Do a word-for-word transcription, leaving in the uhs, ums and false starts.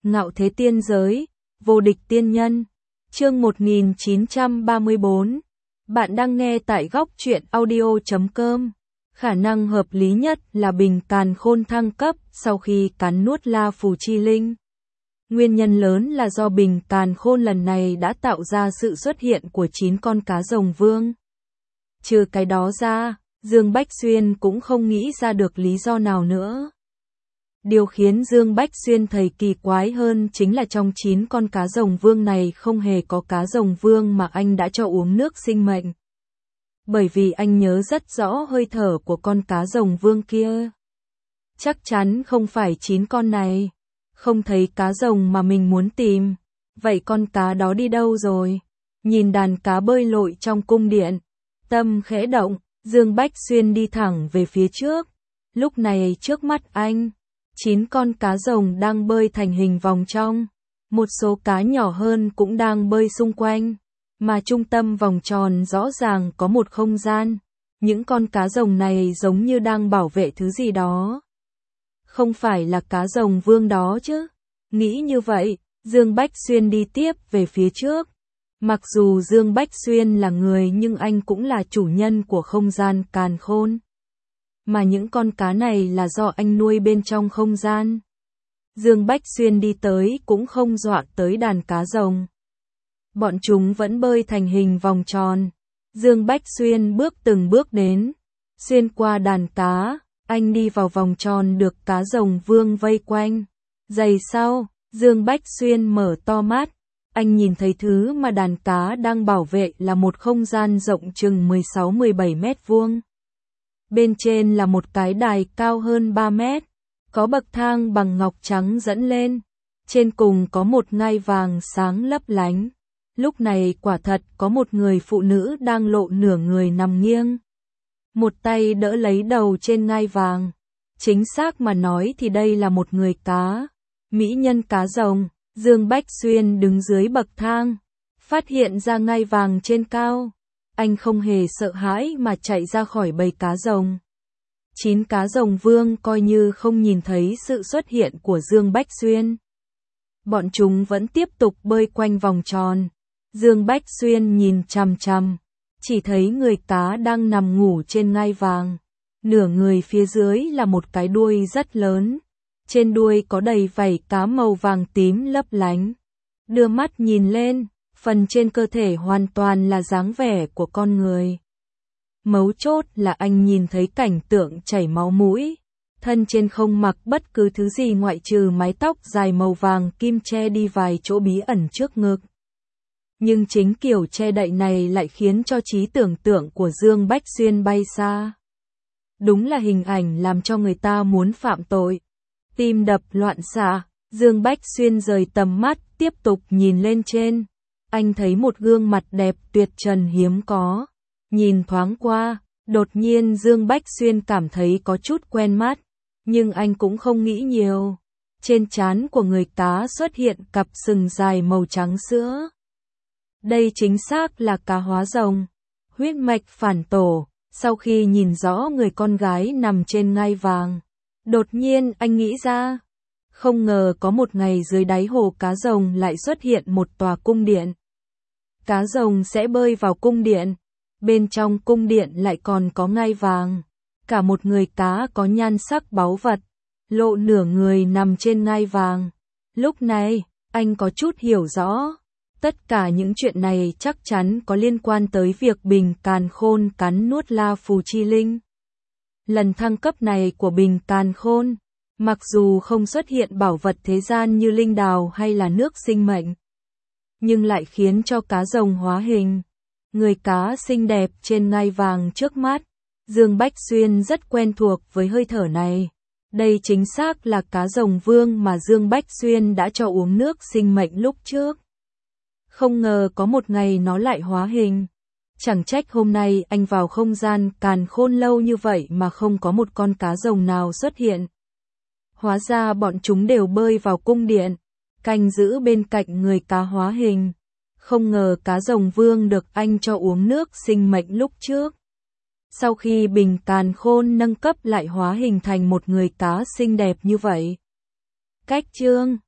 Ngạo thế tiên giới, vô địch tiên nhân. Chương một nghìn chín trăm ba mươi tư. Bạn đang nghe tại góc truyện audio chấm com. Khả năng hợp lý nhất là Bình Càn Khôn thăng cấp sau khi cắn nuốt La Phù Chi Linh. Nguyên nhân lớn là do Bình Càn Khôn lần này đã tạo ra sự xuất hiện của chín con cá rồng vương. Trừ cái đó ra, Dương Bách Xuyên cũng không nghĩ ra được lý do nào nữa. Điều khiến Dương Bách Xuyên thấy kỳ quái hơn chính là trong chín con cá rồng vương này không hề có cá rồng vương mà anh đã cho uống nước sinh mệnh. Bởi vì anh nhớ rất rõ hơi thở của con cá rồng vương kia. Chắc chắn không phải chín con này. Không thấy cá rồng mà mình muốn tìm. Vậy con cá đó đi đâu rồi? Nhìn đàn cá bơi lội trong cung điện. Tâm khẽ động, Dương Bách Xuyên đi thẳng về phía trước. Lúc này trước mắt anh, chín con cá rồng đang bơi thành hình vòng trong. Một số cá nhỏ hơn cũng đang bơi xung quanh. Mà trung tâm vòng tròn rõ ràng có một không gian. Những con cá rồng này giống như đang bảo vệ thứ gì đó. Không phải là cá rồng vương đó chứ? Nghĩ như vậy, Dương Bách Xuyên đi tiếp về phía trước. Mặc dù Dương Bách Xuyên là người nhưng anh cũng là chủ nhân của không gian càn khôn. Mà những con cá này là do anh nuôi bên trong không gian. Dương Bách Xuyên đi tới cũng không dọa tới đàn cá rồng. Bọn chúng vẫn bơi thành hình vòng tròn. Dương Bách Xuyên bước từng bước đến. Xuyên qua đàn cá, anh đi vào vòng tròn được cá rồng vương vây quanh. Giây sau, Dương Bách Xuyên mở to mắt. Anh nhìn thấy thứ mà đàn cá đang bảo vệ là một không gian rộng chừng mười sáu mười bảy mét vuông. Bên trên là một cái đài cao hơn ba mét. Có bậc thang bằng ngọc trắng dẫn lên. Trên cùng có một ngai vàng sáng lấp lánh. Lúc này quả thật có một người phụ nữ đang lộ nửa người nằm nghiêng. Một tay đỡ lấy đầu trên ngai vàng. Chính xác mà nói thì đây là một người cá. Mỹ nhân cá rồng. Dương Bách Xuyên đứng dưới bậc thang. Phát hiện ra ngai vàng trên cao. Anh không hề sợ hãi mà chạy ra khỏi bầy cá rồng. Chín cá rồng vương coi như không nhìn thấy sự xuất hiện của Dương Bách Xuyên. Bọn chúng vẫn tiếp tục bơi quanh vòng tròn. Dương Bách Xuyên nhìn chằm chằm, chỉ thấy người cá đang nằm ngủ trên ngai vàng. Nửa người phía dưới là một cái đuôi rất lớn. Trên đuôi có đầy vảy cá màu vàng tím lấp lánh. Đưa mắt nhìn lên, phần trên cơ thể hoàn toàn là dáng vẻ của con người. Mấu chốt là anh nhìn thấy cảnh tượng chảy máu mũi. Thân trên không mặc bất cứ thứ gì ngoại trừ mái tóc dài màu vàng kim che đi vài chỗ bí ẩn trước ngực. Nhưng chính kiểu che đậy này lại khiến cho trí tưởng tượng của Dương Bách Xuyên bay xa. Đúng là hình ảnh làm cho người ta muốn phạm tội. Tim đập loạn xạ, Dương Bách Xuyên rời tầm mắt, tiếp tục nhìn lên trên. Anh thấy một gương mặt đẹp tuyệt trần hiếm có. Nhìn thoáng qua, đột nhiên Dương Bách Xuyên cảm thấy có chút quen mắt. Nhưng anh cũng không nghĩ nhiều. Trên trán của người cá xuất hiện cặp sừng dài màu trắng sữa. Đây chính xác là cá hóa rồng. Huyết mạch phản tổ. Sau khi nhìn rõ người con gái nằm trên ngai vàng, đột nhiên anh nghĩ ra. Không ngờ có một ngày dưới đáy hồ cá rồng lại xuất hiện một tòa cung điện. Cá rồng sẽ bơi vào cung điện. Bên trong cung điện lại còn có ngai vàng. Cả một người cá có nhan sắc báu vật. Lộ nửa người nằm trên ngai vàng. Lúc này, anh có chút hiểu rõ. Tất cả những chuyện này chắc chắn có liên quan tới việc Bình Càn Khôn cắn nuốt La Phù Chi Linh. Lần thăng cấp này của Bình Càn Khôn, mặc dù không xuất hiện bảo vật thế gian như linh đào hay là nước sinh mệnh, nhưng lại khiến cho cá rồng hóa hình. Người cá xinh đẹp trên ngai vàng trước mắt, Dương Bách Xuyên rất quen thuộc với hơi thở này. Đây chính xác là cá rồng vương mà Dương Bách Xuyên đã cho uống nước sinh mệnh lúc trước. Không ngờ có một ngày nó lại hóa hình. Chẳng trách hôm nay anh vào không gian càn khôn lâu như vậy mà không có một con cá rồng nào xuất hiện. Hóa ra bọn chúng đều bơi vào cung điện, canh giữ bên cạnh người cá hóa hình. Không ngờ cá rồng vương được anh cho uống nước sinh mệnh lúc trước. Sau khi Bình Càn Khôn nâng cấp lại hóa hình thành một người cá xinh đẹp như vậy. Cách chương